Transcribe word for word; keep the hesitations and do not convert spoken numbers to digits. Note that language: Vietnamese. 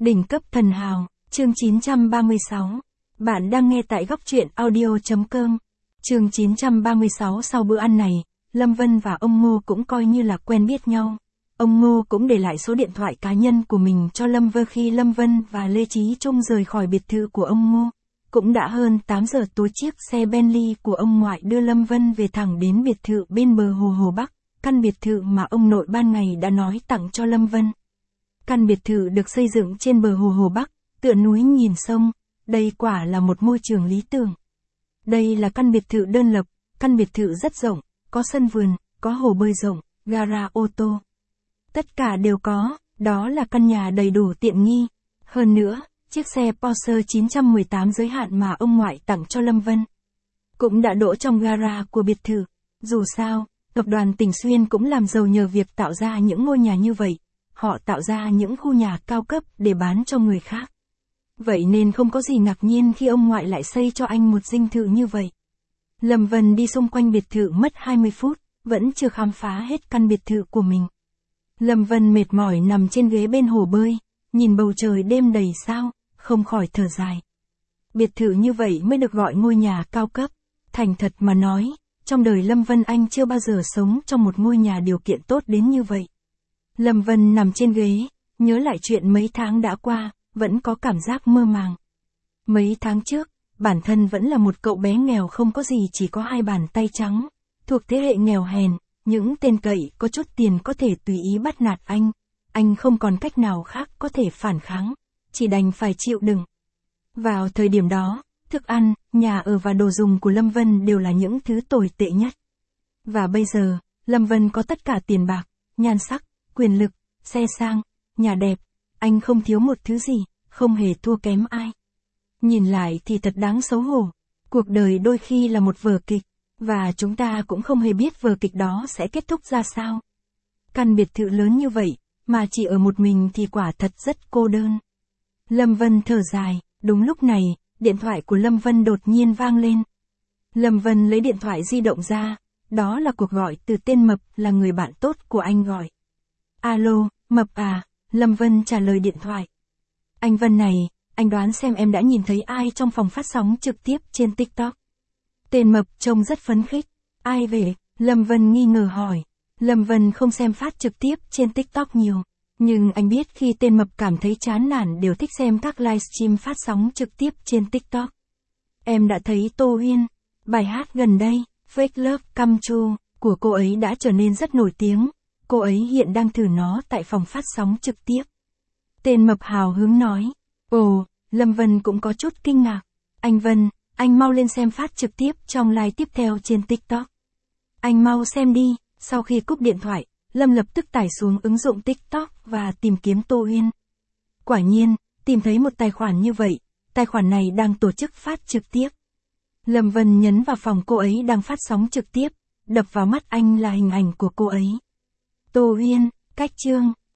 Đỉnh cấp thần hào, chương chín trăm ba mươi sáu. Bạn đang nghe tại góc truyện audio chấm com. Chương chín trăm ba mươi sáu. Sau bữa ăn này, Lâm Vân và ông Ngô cũng coi như là quen biết nhau. Ông Ngô cũng để lại số điện thoại cá nhân của mình cho Lâm Vân khi Lâm Vân và Lê Chí Trung rời khỏi biệt thự của ông Ngô. Cũng đã hơn tám giờ tối, chiếc xe Bentley của ông ngoại đưa Lâm Vân về thẳng đến biệt thự bên bờ hồ Hồ Bắc, căn biệt thự mà ông nội ban ngày đã nói tặng cho Lâm Vân. Căn biệt thự được xây dựng trên bờ hồ Hồ Bắc, tựa núi nhìn sông, đây quả là một môi trường lý tưởng. Đây là căn biệt thự đơn lập, căn biệt thự rất rộng, có sân vườn, có hồ bơi rộng, gara ô tô. Tất cả đều có, đó là căn nhà đầy đủ tiện nghi. Hơn nữa, chiếc xe Porsche chín một tám giới hạn mà ông ngoại tặng cho Lâm Vân cũng đã đỗ trong gara của biệt thự. Dù sao, tập đoàn Tỉnh Xuyên cũng làm giàu nhờ việc tạo ra những ngôi nhà như vậy. Họ tạo ra những khu nhà cao cấp để bán cho người khác. Vậy nên không có gì ngạc nhiên khi ông ngoại lại xây cho anh một dinh thự như vậy. Lâm Vân đi xung quanh biệt thự mất hai mươi phút, vẫn chưa khám phá hết căn biệt thự của mình. Lâm Vân mệt mỏi nằm trên ghế bên hồ bơi, nhìn bầu trời đêm đầy sao, không khỏi thở dài. Biệt thự như vậy mới được gọi ngôi nhà cao cấp. Thành thật mà nói, trong đời Lâm Vân anh chưa bao giờ sống trong một ngôi nhà điều kiện tốt đến như vậy. Lâm Vân nằm trên ghế, nhớ lại chuyện mấy tháng đã qua, vẫn có cảm giác mơ màng. Mấy tháng trước, bản thân vẫn là một cậu bé nghèo không có gì, chỉ có hai bàn tay trắng, thuộc thế hệ nghèo hèn, những tên cậy có chút tiền có thể tùy ý bắt nạt anh. Anh không còn cách nào khác có thể phản kháng, chỉ đành phải chịu đựng. Vào thời điểm đó, thức ăn, nhà ở và đồ dùng của Lâm Vân đều là những thứ tồi tệ nhất. Và bây giờ, Lâm Vân có tất cả tiền bạc, nhan sắc, quyền lực, xe sang, nhà đẹp, anh không thiếu một thứ gì, không hề thua kém ai. Nhìn lại thì thật đáng xấu hổ. Cuộc đời đôi khi là một vở kịch, và chúng ta cũng không hề biết vở kịch đó sẽ kết thúc ra sao. Căn biệt thự lớn như vậy, mà chỉ ở một mình thì quả thật rất cô đơn. Lâm Vân thở dài, đúng lúc này, điện thoại của Lâm Vân đột nhiên vang lên. Lâm Vân lấy điện thoại di động ra, đó là cuộc gọi từ tên Mập, là người bạn tốt của anh gọi. Alo, Mập à, Lâm Vân trả lời điện thoại. Anh Vân này, anh đoán xem em đã nhìn thấy ai trong phòng phát sóng trực tiếp trên TikTok. Tên Mập trông rất phấn khích. Ai về? Lâm Vân nghi ngờ hỏi. Lâm Vân không xem phát trực tiếp trên TikTok nhiều, nhưng anh biết khi tên Mập cảm thấy chán nản đều thích xem các livestream phát sóng trực tiếp trên TikTok. Em đã thấy Tô Huyên, bài hát gần đây, Fake Love Come True, của cô ấy đã trở nên rất nổi tiếng. Cô ấy hiện đang thử nó tại phòng phát sóng trực tiếp. Tên Mập hào hứng nói. Ồ, Lâm Vân cũng có chút kinh ngạc. Anh Vân, anh mau lên xem phát trực tiếp trong live tiếp theo trên TikTok. Anh mau xem đi. Sau khi cúp điện thoại, Lâm lập tức tải xuống ứng dụng TikTok và tìm kiếm Tô Huyên. Quả nhiên, tìm thấy một tài khoản như vậy, tài khoản này đang tổ chức phát trực tiếp. Lâm Vân nhấn vào phòng cô ấy đang phát sóng trực tiếp, đập vào mắt anh là hình ảnh của cô ấy. Tô Huyên, cách chương,